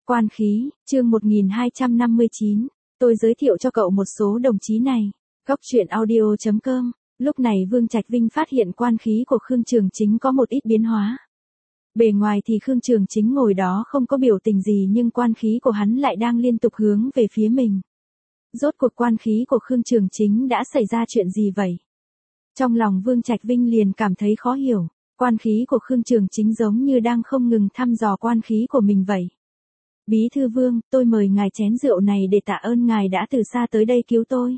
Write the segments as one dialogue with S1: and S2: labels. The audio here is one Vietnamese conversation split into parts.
S1: Quan khí, chương 1259. Tôi giới thiệu cho cậu một số đồng chí này. Góc truyện audio.com. Lúc này Vương Trạch Vinh phát hiện quan khí của Khương Trường Chính có một ít biến hóa. Bề ngoài thì Khương Trường Chính ngồi đó không có biểu tình gì, nhưng quan khí của hắn lại đang liên tục hướng về phía mình. Rốt cuộc quan khí của Khương Trường Chính đã xảy ra chuyện gì vậy? Trong lòng Vương Trạch Vinh liền cảm thấy khó hiểu. Quan khí của Khương Trường Chính giống như đang không ngừng thăm dò quan khí của mình vậy. Bí thư Vương, tôi mời ngài chén rượu này để tạ ơn ngài đã từ xa tới đây cứu tôi.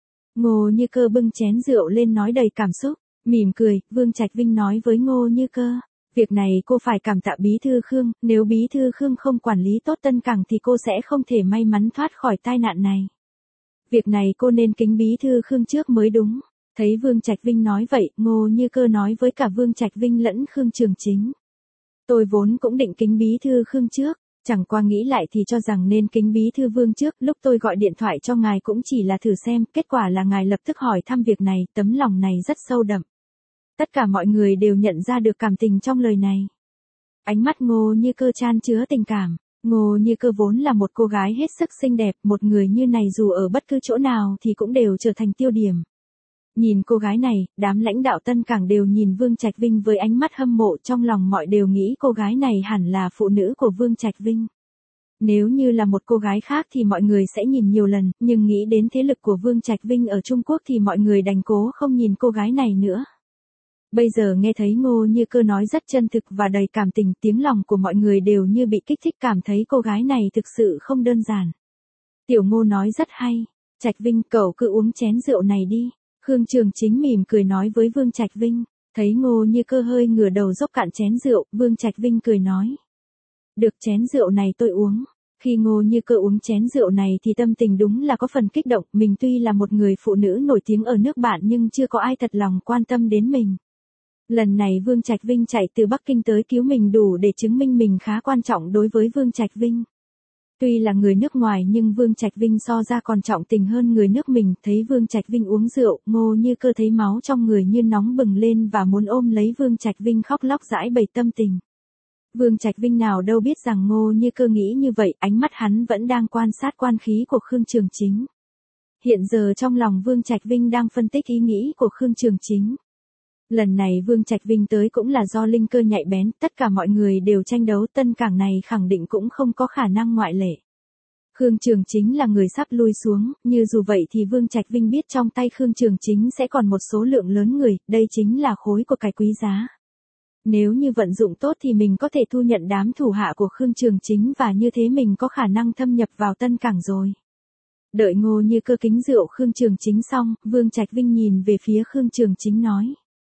S1: Ngô Như Cơ bưng chén rượu lên nói đầy cảm xúc, mỉm cười. Vương Trạch Vinh nói với Ngô Như Cơ, việc này cô phải cảm tạ Bí thư Khương, nếu Bí thư Khương không quản lý tốt Tân Cảng thì cô sẽ không thể may mắn thoát khỏi tai nạn này. Việc này cô nên kính Bí thư Khương trước mới đúng. Thấy Vương Trạch Vinh nói vậy, Ngô Như Cơ nói với cả Vương Trạch Vinh lẫn Khương Trường Chính. Tôi vốn cũng định kính Bí thư Khương trước, chẳng qua nghĩ lại thì cho rằng nên kính Bí thư Vương trước. Lúc tôi gọi điện thoại cho ngài cũng chỉ là thử xem, kết quả là ngài lập tức hỏi thăm việc này, tấm lòng này rất sâu đậm. Tất cả mọi người đều nhận ra được cảm tình trong lời này. Ánh mắt Ngô Như Cơ chan chứa tình cảm. Ngô Như Cơ vốn là một cô gái hết sức xinh đẹp, một người như này dù ở bất cứ chỗ nào thì cũng đều trở thành tiêu điểm. Nhìn cô gái này, đám lãnh đạo Tân Cảng đều nhìn Vương Trạch Vinh với ánh mắt hâm mộ, trong lòng mọi đều nghĩ cô gái này hẳn là phụ nữ của Vương Trạch Vinh. Nếu như là một cô gái khác thì mọi người sẽ nhìn nhiều lần, nhưng nghĩ đến thế lực của Vương Trạch Vinh ở Trung Quốc thì mọi người đành cố không nhìn cô gái này nữa. Bây giờ nghe thấy Ngô Như Cơ nói rất chân thực và đầy cảm tình, tiếng lòng của mọi người đều như bị kích thích, cảm thấy cô gái này thực sự không đơn giản. Tiểu Ngô nói rất hay, Trạch Vinh cậu cứ uống chén rượu này đi. Khương Trường Chính mỉm cười nói với Vương Trạch Vinh, thấy Ngô Như Cơ hơi ngửa đầu dốc cạn chén rượu, Vương Trạch Vinh cười nói. Được, chén rượu này tôi uống. Khi Ngô Như Cơ uống chén rượu này thì tâm tình đúng là có phần kích động, mình tuy là một người phụ nữ nổi tiếng ở nước bạn nhưng chưa có ai thật lòng quan tâm đến mình. Lần này Vương Trạch Vinh chạy từ Bắc Kinh tới cứu mình đủ để chứng minh mình khá quan trọng đối với Vương Trạch Vinh. Tuy là người nước ngoài nhưng Vương Trạch Vinh so ra còn trọng tình hơn người nước mình. Thấy Vương Trạch Vinh uống rượu, Ngô Như Cơ thấy máu trong người như nóng bừng lên và muốn ôm lấy Vương Trạch Vinh khóc lóc giãi bày tâm tình. Vương Trạch Vinh nào đâu biết rằng Ngô Như Cơ nghĩ như vậy, ánh mắt hắn vẫn đang quan sát quan khí của Khương Trường Chính. Hiện giờ trong lòng Vương Trạch Vinh đang phân tích ý nghĩ của Khương Trường Chính. Lần này Vương Trạch Vinh tới cũng là do linh cơ nhạy bén, tất cả mọi người đều tranh đấu, Tân Cảng này khẳng định cũng không có khả năng ngoại lệ. Khương Trường Chính là người sắp lui xuống, như dù vậy thì Vương Trạch Vinh biết trong tay Khương Trường Chính sẽ còn một số lượng lớn người, đây chính là khối của cải quý giá. Nếu như vận dụng tốt thì mình có thể thu nhận đám thủ hạ của Khương Trường Chính và như thế mình có khả năng thâm nhập vào Tân Cảng rồi. Đợi Ngô Như Cơ kính rượu Khương Trường Chính xong, Vương Trạch Vinh nhìn về phía Khương Trường Chính nói.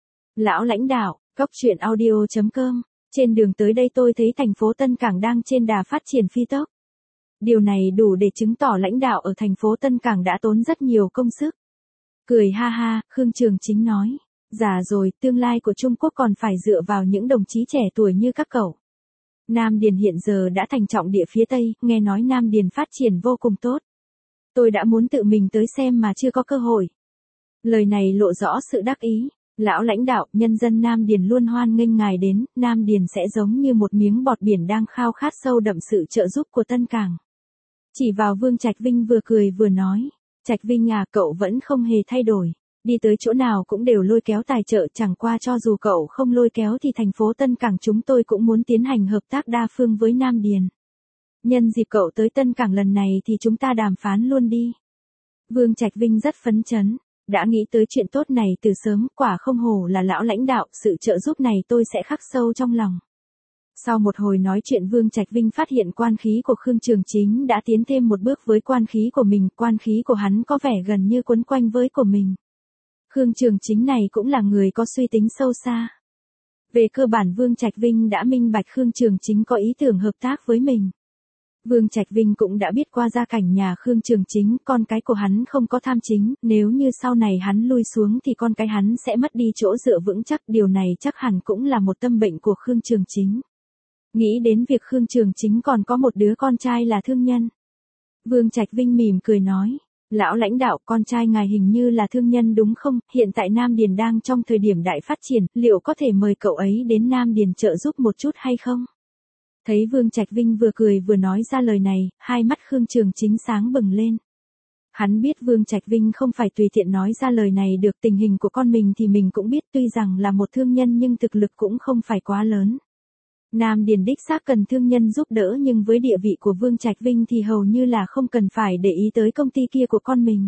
S1: Lão lãnh đạo, góc truyện audio.com, trên đường tới đây tôi thấy thành phố Tân Cảng đang trên đà phát triển phi tốc. Điều này đủ để chứng tỏ lãnh đạo ở thành phố Tân Cảng đã tốn rất nhiều công sức. Cười ha ha, Khương Trường Chính nói, già rồi, tương lai của Trung Quốc còn phải dựa vào những đồng chí trẻ tuổi như các cậu. Nam Điền hiện giờ đã thành trọng địa phía Tây, nghe nói Nam Điền phát triển vô cùng tốt. Tôi đã muốn tự mình tới xem mà chưa có cơ hội. Lời này lộ rõ sự đắc ý. Lão lãnh đạo, nhân dân Nam Điền luôn hoan nghênh ngài đến, Nam Điền sẽ giống như một miếng bọt biển đang khao khát sâu đậm sự trợ giúp của Tân Cảng. Chỉ vào Vương Trạch Vinh vừa cười vừa nói, Trạch Vinh à, cậu vẫn không hề thay đổi, đi tới chỗ nào cũng đều lôi kéo tài trợ, chẳng qua cho dù cậu không lôi kéo thì thành phố Tân Cảng chúng tôi cũng muốn tiến hành hợp tác đa phương với Nam Điền. Nhân dịp cậu tới Tân Cảng lần này thì chúng ta đàm phán luôn đi. Vương Trạch Vinh rất phấn chấn. Đã nghĩ tới chuyện tốt này từ sớm, quả không hổ là lão lãnh đạo, sự trợ giúp này tôi sẽ khắc sâu trong lòng. Sau một hồi nói chuyện Vương Trạch Vinh phát hiện quan khí của Khương Trường Chính đã tiến thêm một bước với quan khí của mình, quan khí của hắn có vẻ gần như quấn quanh với của mình. Khương Trường Chính này cũng là người có suy tính sâu xa. Về cơ bản Vương Trạch Vinh đã minh bạch Khương Trường Chính có ý tưởng hợp tác với mình. Vương Trạch Vinh cũng đã biết qua gia cảnh nhà Khương Trường Chính, con cái của hắn không có tham chính, nếu như sau này hắn lui xuống thì con cái hắn sẽ mất đi chỗ dựa vững chắc, điều này chắc hẳn cũng là một tâm bệnh của Khương Trường Chính. Nghĩ đến việc Khương Trường Chính còn có một đứa con trai là thương nhân. Vương Trạch Vinh mỉm cười nói, lão lãnh đạo, con trai ngài hình như là thương nhân đúng không, hiện tại Nam Điền đang trong thời điểm đại phát triển, liệu có thể mời cậu ấy đến Nam Điền trợ giúp một chút hay không? Thấy Vương Trạch Vinh vừa cười vừa nói ra lời này, hai mắt Khương Trường Chính sáng bừng lên. Hắn biết Vương Trạch Vinh không phải tùy tiện nói ra lời này được, tình hình của con mình thì mình cũng biết, tuy rằng là một thương nhân nhưng thực lực cũng không phải quá lớn. Nam Điền đích xác cần thương nhân giúp đỡ, nhưng với địa vị của Vương Trạch Vinh thì hầu như là không cần phải để ý tới công ty kia của con mình.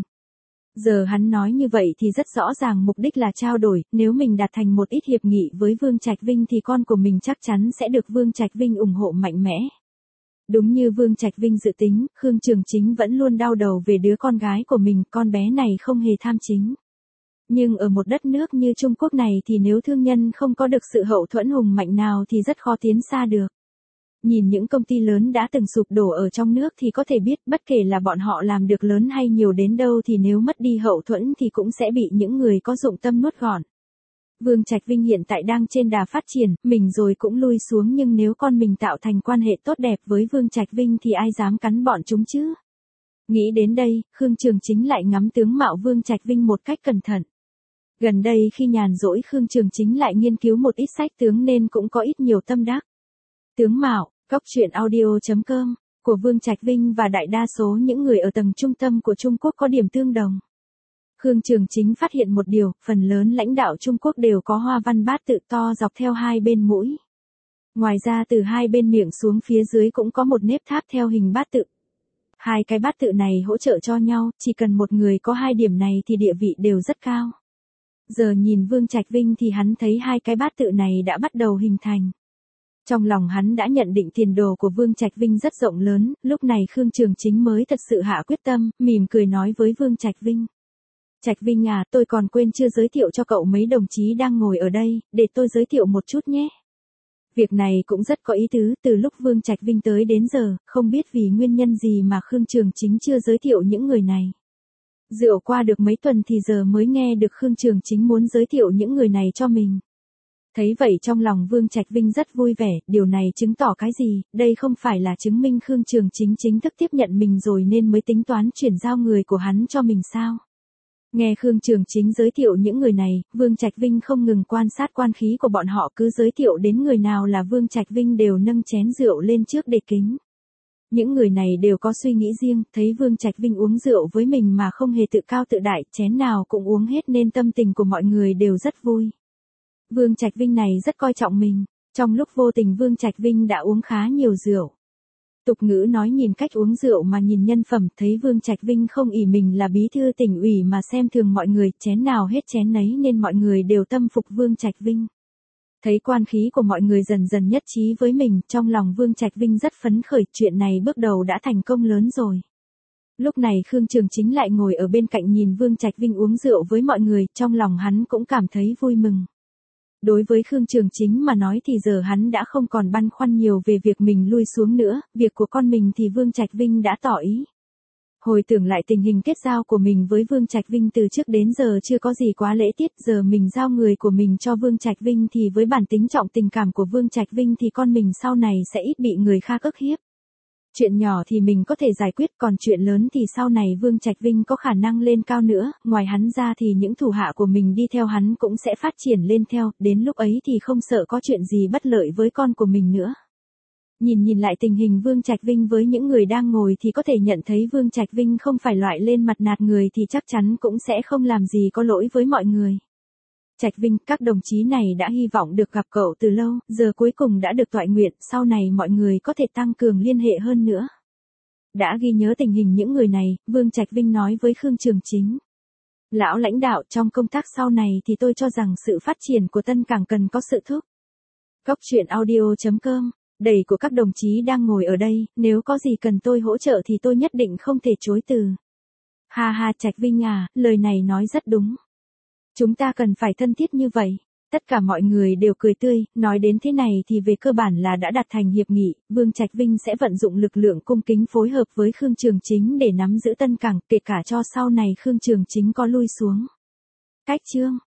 S1: Giờ hắn nói như vậy thì rất rõ ràng mục đích là trao đổi, nếu mình đạt thành một ít hiệp nghị với Vương Trạch Vinh thì con của mình chắc chắn sẽ được Vương Trạch Vinh ủng hộ mạnh mẽ. Đúng như Vương Trạch Vinh dự tính, Khương Trường Chính vẫn luôn đau đầu về đứa con gái của mình, con bé này không hề tham chính. Nhưng ở một đất nước như Trung Quốc này thì nếu thương nhân không có được sự hậu thuẫn hùng mạnh nào thì rất khó tiến xa được. Nhìn những công ty lớn đã từng sụp đổ ở trong nước thì có thể biết bất kể là bọn họ làm được lớn hay nhiều đến đâu thì nếu mất đi hậu thuẫn thì cũng sẽ bị những người có dụng tâm nuốt gọn. Vương Trạch Vinh hiện tại đang trên đà phát triển, mình rồi cũng lui xuống, nhưng nếu con mình tạo thành quan hệ tốt đẹp với Vương Trạch Vinh thì ai dám cắn bọn chúng chứ? Nghĩ đến đây, Khương Trường Chính lại ngắm tướng mạo Vương Trạch Vinh một cách cẩn thận. Gần đây khi nhàn rỗi Khương Trường Chính lại nghiên cứu một ít sách tướng nên cũng có ít nhiều tâm đắc. Tướng mạo, Cóc Truyện Audio.com, của Vương Trạch Vinh và đại đa số những người ở tầng trung tâm của Trung Quốc có điểm tương đồng. Khương Trường Chính phát hiện một điều, phần lớn lãnh đạo Trung Quốc đều có hoa văn bát tự to dọc theo hai bên mũi. Ngoài ra từ hai bên miệng xuống phía dưới cũng có một nếp tháp theo hình bát tự. Hai cái bát tự này hỗ trợ cho nhau, chỉ cần một người có hai điểm này thì địa vị đều rất cao. Giờ nhìn Vương Trạch Vinh thì hắn thấy hai cái bát tự này đã bắt đầu hình thành. Trong lòng hắn đã nhận định tiền đồ của Vương Trạch Vinh rất rộng lớn, lúc này Khương Trường Chính mới thật sự hạ quyết tâm, mỉm cười nói với Vương Trạch Vinh. Trạch Vinh à, tôi còn quên chưa giới thiệu cho cậu mấy đồng chí đang ngồi ở đây, để tôi giới thiệu một chút nhé. Việc này cũng rất có ý tứ, từ lúc Vương Trạch Vinh tới đến giờ, không biết vì nguyên nhân gì mà Khương Trường Chính chưa giới thiệu những người này. Dựa qua được mấy tuần thì giờ mới nghe được Khương Trường Chính muốn giới thiệu những người này cho mình. Thấy vậy trong lòng Vương Trạch Vinh rất vui vẻ, điều này chứng tỏ cái gì, đây không phải là chứng minh Khương Trường Chính chính thức tiếp nhận mình rồi nên mới tính toán chuyển giao người của hắn cho mình sao? Nghe Khương Trường Chính giới thiệu những người này, Vương Trạch Vinh không ngừng quan sát quan khí của bọn họ, cứ giới thiệu đến người nào là Vương Trạch Vinh đều nâng chén rượu lên trước để kính. Những người này đều có suy nghĩ riêng, thấy Vương Trạch Vinh uống rượu với mình mà không hề tự cao tự đại, chén nào cũng uống hết nên tâm tình của mọi người đều rất vui. Vương Trạch Vinh này rất coi trọng mình, trong lúc vô tình Vương Trạch Vinh đã uống khá nhiều rượu. Tục ngữ nói nhìn cách uống rượu mà nhìn nhân phẩm, thấy Vương Trạch Vinh không ỷ mình là bí thư tỉnh ủy mà xem thường mọi người, chén nào hết chén nấy nên mọi người đều tâm phục Vương Trạch Vinh. Thấy quan khí của mọi người dần dần nhất trí với mình, trong lòng Vương Trạch Vinh rất phấn khởi, chuyện này bước đầu đã thành công lớn rồi. Lúc này Khương Trường Chính lại ngồi ở bên cạnh nhìn Vương Trạch Vinh uống rượu với mọi người, trong lòng hắn cũng cảm thấy vui mừng. Đối với Khương Trường Chính mà nói thì giờ hắn đã không còn băn khoăn nhiều về việc mình lui xuống nữa, việc của con mình thì Vương Trạch Vinh đã tỏ ý. Hồi tưởng lại tình hình kết giao của mình với Vương Trạch Vinh từ trước đến giờ chưa có gì quá lễ tiết, giờ mình giao người của mình cho Vương Trạch Vinh thì với bản tính trọng tình cảm của Vương Trạch Vinh thì con mình sau này sẽ ít bị người khác ức hiếp. Chuyện nhỏ thì mình có thể giải quyết, còn chuyện lớn thì sau này Vương Trạch Vinh có khả năng lên cao nữa, ngoài hắn ra thì những thủ hạ của mình đi theo hắn cũng sẽ phát triển lên theo, đến lúc ấy thì không sợ có chuyện gì bất lợi với con của mình nữa. Nhìn lại tình hình Vương Trạch Vinh với những người đang ngồi thì có thể nhận thấy Vương Trạch Vinh không phải loại lên mặt nạt người thì chắc chắn cũng sẽ không làm gì có lỗi với mọi người. Trạch Vinh, các đồng chí này đã hy vọng được gặp cậu từ lâu, giờ cuối cùng đã được toại nguyện, sau này mọi người có thể tăng cường liên hệ hơn nữa. Đã ghi nhớ tình hình những người này, Vương Trạch Vinh nói với Khương Trường Chính. Lão lãnh đạo, trong công tác sau này thì tôi cho rằng sự phát triển của Tân Cảng cần có sự thúc. Cóc Truyện Audio.com, đầy của các đồng chí đang ngồi ở đây, nếu có gì cần tôi hỗ trợ thì tôi nhất định không thể chối từ. Ha ha, Trạch Vinh à, lời này nói rất đúng. Chúng ta cần phải thân thiết như vậy. Tất cả mọi người đều cười tươi, nói đến thế này thì về cơ bản là đã đạt thành hiệp nghị, Vương Trạch Vinh sẽ vận dụng lực lượng cung kính phối hợp với Khương Trường Chính để nắm giữ Tân Cảng, kể cả cho sau này Khương Trường Chính có lui xuống. Cách chương